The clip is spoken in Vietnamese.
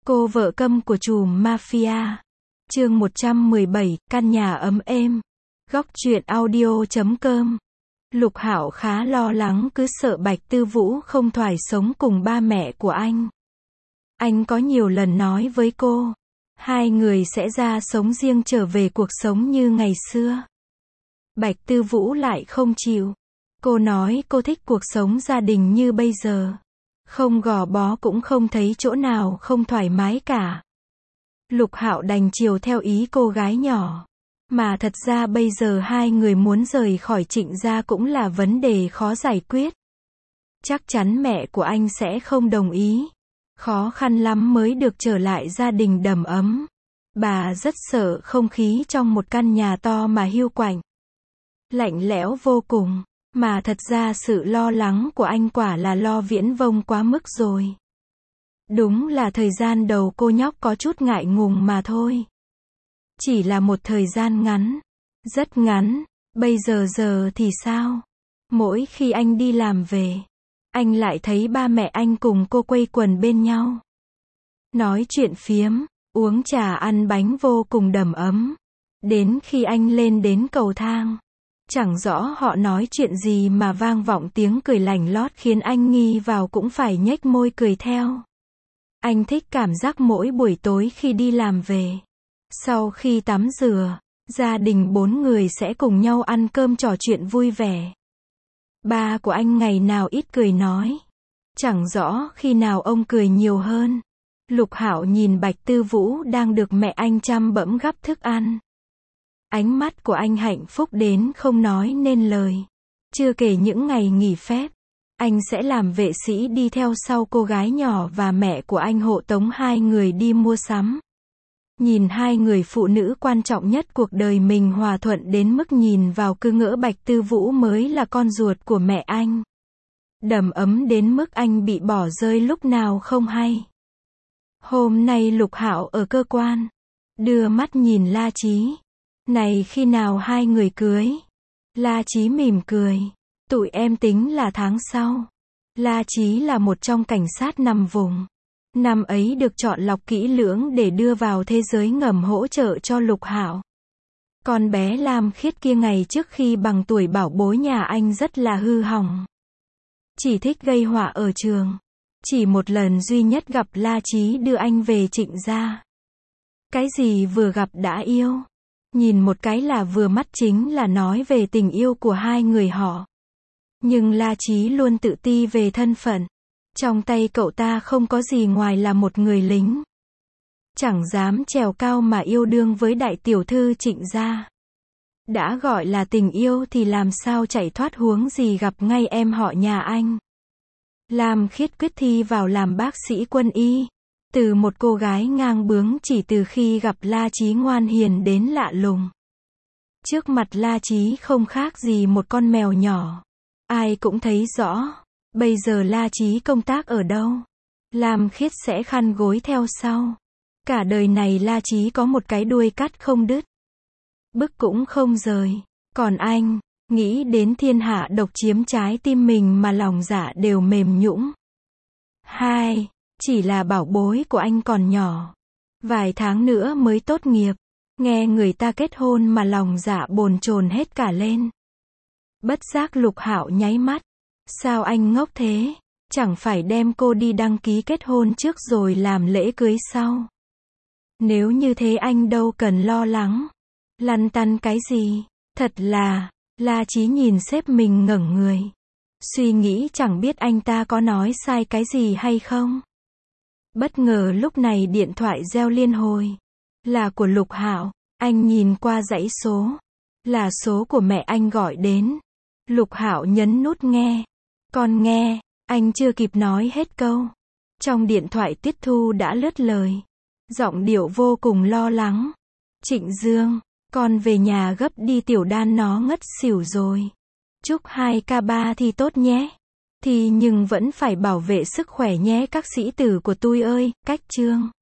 Cô vợ câm của trùm mafia. Chương 117, căn nhà ấm êm. Góc truyện audio.com. Lục Hạo khá lo lắng, cứ sợ Bạch Tư Vũ không thoải sống cùng ba mẹ của anh. Anh có nhiều lần nói với cô, hai người sẽ ra sống riêng, trở về cuộc sống như ngày xưa. Bạch Tư Vũ lại không chịu. Cô nói cô thích cuộc sống gia đình như bây giờ. Không gò bó cũng không thấy chỗ nào không thoải mái cả. Lục Hạo đành chiều theo ý cô gái nhỏ. Mà thật ra bây giờ hai người muốn rời khỏi Trịnh gia cũng là vấn đề khó giải quyết. Chắc chắn mẹ của anh sẽ không đồng ý. Khó khăn lắm mới được trở lại gia đình đầm ấm. Bà rất sợ không khí trong một căn nhà to mà hiu quạnh. Lạnh lẽo vô cùng. Mà thật ra sự lo lắng của anh quả là lo viễn vông quá mức rồi. Đúng là thời gian đầu cô nhóc có chút ngại ngùng mà thôi. Chỉ là một thời gian ngắn. Rất ngắn. Bây giờ thì sao? Mỗi khi anh đi làm về, anh lại thấy ba mẹ anh cùng cô quây quần bên nhau. Nói chuyện phiếm, uống trà ăn bánh vô cùng đầm ấm. Đến khi anh lên đến cầu thang, chẳng rõ họ nói chuyện gì mà vang vọng tiếng cười lành lót khiến anh nghi vào cũng phải nhếch môi cười theo. Anh thích cảm giác mỗi buổi tối khi đi làm về, sau khi tắm rửa, gia đình 4 người sẽ cùng nhau ăn cơm trò chuyện vui vẻ. Ba của anh ngày nào ít cười nói. Chẳng rõ khi nào ông cười nhiều hơn. Lục Hạo nhìn Bạch Tư Vũ đang được mẹ anh chăm bẵm gắp thức ăn. Ánh mắt của anh hạnh phúc đến không nói nên lời. Chưa kể những ngày nghỉ phép, anh sẽ làm vệ sĩ đi theo sau cô gái nhỏ và mẹ của anh hộ tống hai người đi mua sắm. Nhìn hai người phụ nữ quan trọng nhất cuộc đời mình hòa thuận đến mức nhìn vào cứ ngỡ Bạch Tư Vũ mới là con ruột của mẹ anh. Đầm ấm đến mức anh bị bỏ rơi lúc nào không hay. Hôm nay Lục Hạo ở cơ quan, đưa mắt nhìn La Chí. Này khi nào hai người cưới? La Chí mỉm cười. Tụi em tính là tháng sau. La Chí là một trong cảnh sát nằm vùng. Năm ấy được chọn lọc kỹ lưỡng để đưa vào thế giới ngầm hỗ trợ cho Lục Hạo. Con bé Lam Khiết kia ngày trước khi bằng tuổi bảo bối nhà anh rất là hư hỏng. Chỉ thích gây họa ở trường. Chỉ một lần duy nhất gặp La Chí đưa anh về Trịnh gia. Cái gì vừa gặp đã yêu. Nhìn một cái là vừa mắt, chính là nói về tình yêu của hai người họ. Nhưng La Chí luôn tự ti về thân phận. Trong tay cậu ta không có gì ngoài là một người lính. Chẳng dám trèo cao mà yêu đương với đại tiểu thư Trịnh gia. Đã gọi là tình yêu thì làm sao chạy thoát, huống gì gặp ngay em họ nhà anh. Lam Khiết quyết thi vào làm bác sĩ quân y. Từ một cô gái ngang bướng chỉ từ khi gặp La Chí ngoan hiền đến lạ lùng. Trước mặt La Chí không khác gì một con mèo nhỏ. Ai cũng thấy rõ. Bây giờ La Chí công tác ở đâu, Lam Khiết sẽ khăn gối theo sau. Cả đời này La Chí có một cái đuôi cắt không đứt. Bức cũng không rời. Còn anh, nghĩ đến thiên hạ độc chiếm trái tim mình mà lòng dạ đều mềm nhũn. Hai, chỉ là bảo bối của anh còn nhỏ. Vài tháng nữa mới tốt nghiệp. Nghe người ta kết hôn mà lòng dạ bồn chồn hết cả lên. Bất giác Lục Hạo nháy mắt. Sao anh ngốc thế? Chẳng phải đem cô đi đăng ký kết hôn trước rồi làm lễ cưới sau. Nếu như thế anh đâu cần lo lắng. Lăn tăn cái gì? Thật là, La Chí nhìn sếp mình ngẩn người. Suy nghĩ chẳng biết anh ta có nói sai cái gì hay không. Bất ngờ lúc này điện thoại reo liên hồi. Là của Lục Hạo. Anh nhìn qua dãy số. Là số của mẹ anh gọi đến. Lục Hạo nhấn nút nghe. Con nghe. Anh chưa kịp nói hết câu. Trong điện thoại Tiết Thu đã lướt lời. Giọng điệu vô cùng lo lắng. Trịnh Dương, con về nhà gấp đi, Tiểu Đan nó ngất xỉu rồi. Chúc 2K3 thi tốt nhé. Thì nhưng vẫn phải bảo vệ sức khỏe nhé các sĩ tử của tôi ơi. Cách chương.